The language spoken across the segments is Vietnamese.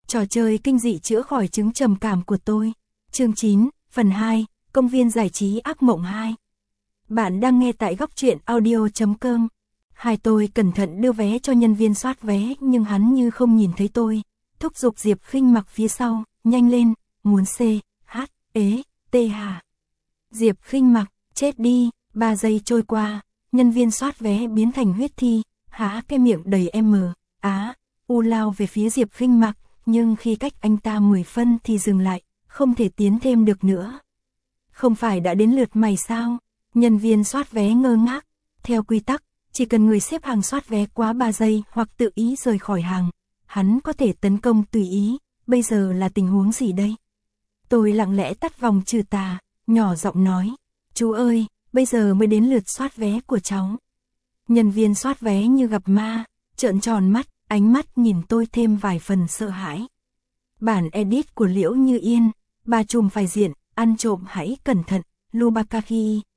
Trò chơi kinh dị chữa khỏi chứng trầm cảm của tôi. Chương 9, phần 2, công viên giải trí ác mộng 2. Bạn đang nghe tại góc truyện audio.com. Hai tôi cẩn thận đưa vé cho nhân viên soát vé nhưng hắn như không nhìn thấy tôi. Thúc giục Diệp Khinh mặc phía sau, nhanh lên, muốn C, H, ế, T hà. Diệp Khinh mặc, chết đi, 3 giây trôi qua, nhân viên soát vé biến thành huyết thi, há cái miệng đầy U lao về phía Diệp Khinh mặc, nhưng khi cách anh ta 10 phân thì dừng lại, không thể tiến thêm được nữa. Không phải đã đến lượt mày sao? Nhân viên soát vé ngơ ngác. Theo quy tắc, chỉ cần người xếp hàng soát vé quá 3 giây hoặc tự ý rời khỏi hàng, hắn có thể tấn công tùy ý. Bây giờ là tình huống gì đây? Tôi lặng lẽ tắt vòng trừ tà, nhỏ giọng nói, chú ơi, bây giờ mới đến lượt soát vé của cháu. Nhân viên soát vé như gặp ma, trợn tròn mắt, ánh mắt nhìn tôi thêm vài phần sợ hãi. Bản edit của Liễu Như Yên, bà trùm phải diện, ăn trộm hãy cẩn thận, Lubakahi.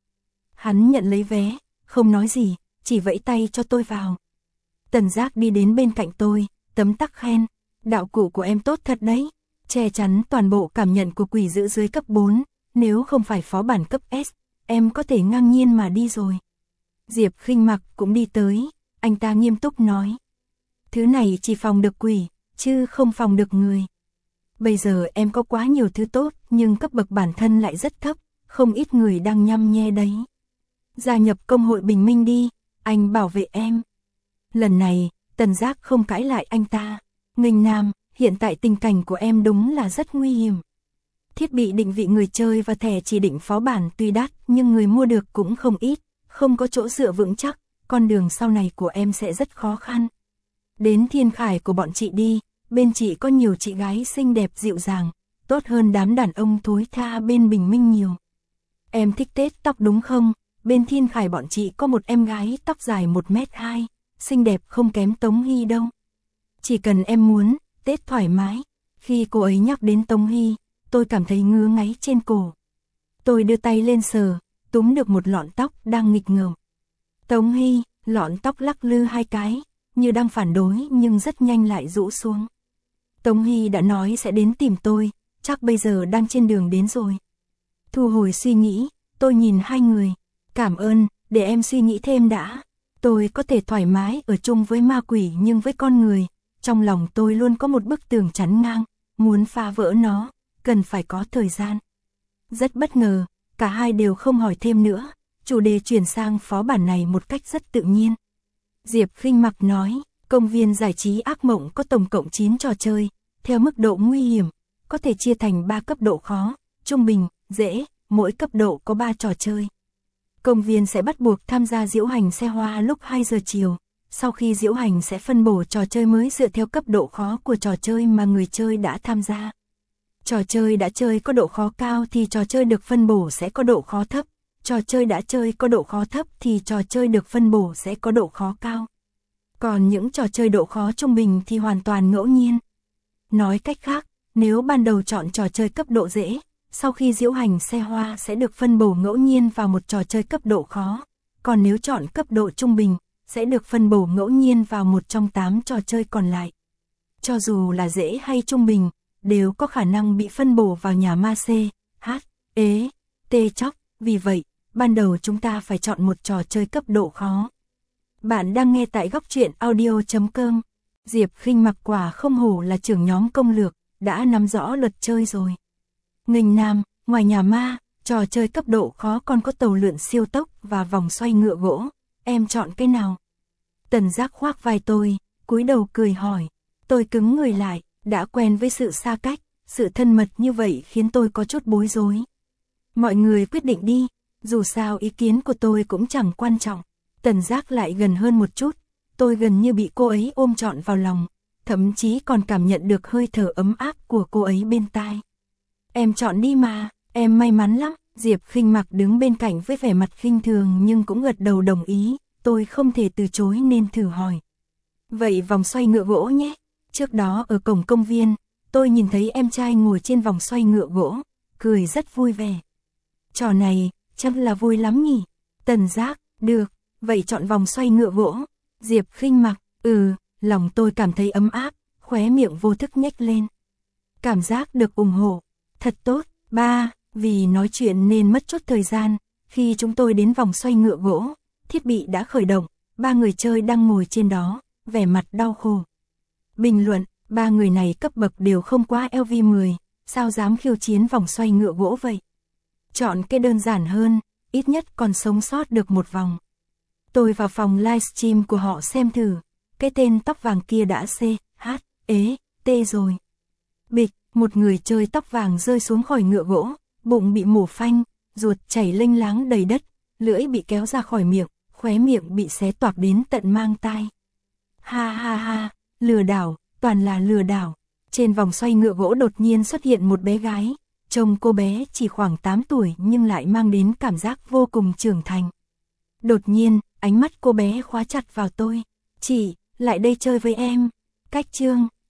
Hắn nhận lấy vé, không nói gì, chỉ vẫy tay cho tôi vào. Tần Giác đi đến bên cạnh tôi, tấm tắc khen, đạo cụ của em tốt thật đấy, che chắn toàn bộ cảm nhận của quỷ dữ dưới cấp 4, nếu không phải phó bản cấp S, em có thể ngang nhiên mà đi rồi. Diệp Khinh mặc cũng đi tới, anh ta nghiêm túc nói. Thứ này chỉ phòng được quỷ, chứ không phòng được người. Bây giờ em có quá nhiều thứ tốt, nhưng cấp bậc bản thân lại rất thấp, không ít người đang nhăm nhe đấy. Gia nhập công hội bình minh đi, anh bảo vệ em. Lần này, Tần Giác không cãi lại anh ta. Nghênh Nam, hiện tại tình cảnh của em đúng là rất nguy hiểm. Thiết bị định vị người chơi và thẻ chỉ định phó bản tuy đắt, nhưng người mua được cũng không ít, không có chỗ dựa vững chắc, con đường sau này của em sẽ rất khó khăn. Đến Thiên Khải của bọn chị đi, bên chị có nhiều chị gái xinh đẹp dịu dàng, tốt hơn đám đàn ông thối tha bên bình minh nhiều. Em thích tết tóc đúng không? Bên Thiên Khải bọn chị có một em gái tóc dài 1m2, xinh đẹp không kém Tống Hy đâu. Chỉ cần em muốn, tết thoải mái. Khi cô ấy nhắc đến Tống Hy, tôi cảm thấy ngứa ngáy trên cổ. Tôi đưa tay lên sờ, túm được một lọn tóc đang nghịch ngợm. Tống Hy, lọn tóc lắc lư hai cái, như đang phản đối nhưng rất nhanh lại rũ xuống. Tống Hy đã nói sẽ đến tìm tôi, chắc bây giờ đang trên đường đến rồi. Thu hồi suy nghĩ, tôi nhìn hai người. Cảm ơn, để em suy nghĩ thêm đã. Tôi có thể thoải mái ở chung với ma quỷ nhưng với con người, trong lòng tôi luôn có một bức tường chắn ngang, muốn phá vỡ nó, cần phải có thời gian. Rất bất ngờ, cả hai đều không hỏi thêm nữa, chủ đề chuyển sang phó bản này một cách rất tự nhiên. Diệp Khinh mặc nói, công viên giải trí ác mộng có tổng cộng 9 trò chơi, theo mức độ nguy hiểm, có thể chia thành 3 cấp độ khó, trung bình, dễ, mỗi cấp độ có 3 trò chơi. Công viên sẽ bắt buộc tham gia diễu hành xe hoa lúc 2 giờ chiều, sau khi diễu hành sẽ phân bổ trò chơi mới dựa theo cấp độ khó của trò chơi mà người chơi đã tham gia. Trò chơi đã chơi có độ khó cao thì trò chơi được phân bổ sẽ có độ khó thấp, trò chơi đã chơi có độ khó thấp thì trò chơi được phân bổ sẽ có độ khó cao. Còn những trò chơi độ khó trung bình thì hoàn toàn ngẫu nhiên. Nói cách khác, nếu ban đầu chọn trò chơi cấp độ dễ, sau khi diễu hành xe hoa sẽ được phân bổ ngẫu nhiên vào một trò chơi cấp độ khó, còn nếu chọn cấp độ trung bình, sẽ được phân bổ ngẫu nhiên vào một trong 8 trò chơi còn lại. Cho dù là dễ hay trung bình, đều có khả năng bị phân bổ vào nhà ma C, H, ế, T chóc, vì vậy, ban đầu chúng ta phải chọn một trò chơi cấp độ khó. Bạn đang nghe tại góc truyện audio.com. Diệp Khinh mặc quả không hổ là trưởng nhóm công lược, đã nắm rõ luật chơi rồi. Nghênh Nam, ngoài nhà ma, trò chơi cấp độ khó còn có tàu lượn siêu tốc và vòng xoay ngựa gỗ, em chọn cái nào? Tần Giác khoác vai tôi, cúi đầu cười hỏi, tôi cứng người lại, đã quen với sự xa cách, sự thân mật như vậy khiến tôi có chút bối rối. Mọi người quyết định đi, dù sao ý kiến của tôi cũng chẳng quan trọng. Tần Giác lại gần hơn một chút, tôi gần như bị cô ấy ôm trọn vào lòng, thậm chí còn cảm nhận được hơi thở ấm áp của cô ấy bên tai. Em chọn đi mà, em may mắn lắm. Diệp Khinh mặc đứng bên cạnh với vẻ mặt khinh thường nhưng cũng gật đầu đồng ý, tôi không thể từ chối nên thử hỏi. Vậy vòng xoay ngựa gỗ nhé. Trước đó ở cổng công viên, tôi nhìn thấy em trai ngồi trên vòng xoay ngựa gỗ, cười rất vui vẻ. Trò này, chắc là vui lắm nhỉ? Tần Giác, được, vậy chọn vòng xoay ngựa gỗ. Diệp Khinh mặc, lòng tôi cảm thấy ấm áp, khóe miệng vô thức nhếch lên. Cảm giác được ủng hộ. Thật tốt. 3. Vì nói chuyện nên mất chút thời gian. Khi chúng tôi đến vòng xoay ngựa gỗ, thiết bị đã khởi động. 3 người chơi đang ngồi trên đó, vẻ mặt đau khổ. Bình luận, 3 người này cấp bậc đều không quá LV10, sao dám khiêu chiến vòng xoay ngựa gỗ vậy? Chọn cái đơn giản hơn, ít nhất còn sống sót được một vòng. Tôi vào phòng livestream của họ xem thử, cái tên tóc vàng kia đã T rồi. Bịch, một người chơi tóc vàng rơi xuống khỏi ngựa gỗ, bụng bị mổ phanh, ruột chảy lênh láng đầy đất, lưỡi bị kéo ra khỏi miệng, khóe miệng bị xé toạc đến tận mang tai. Ha ha ha, lừa đảo, toàn là lừa đảo. Trên vòng xoay ngựa gỗ đột nhiên xuất hiện một bé gái, trông cô bé chỉ khoảng 8 tuổi nhưng lại mang đến cảm giác vô cùng trưởng thành. Đột nhiên, ánh mắt cô bé khóa chặt vào tôi. Chị, lại đây chơi với em. Cách chương.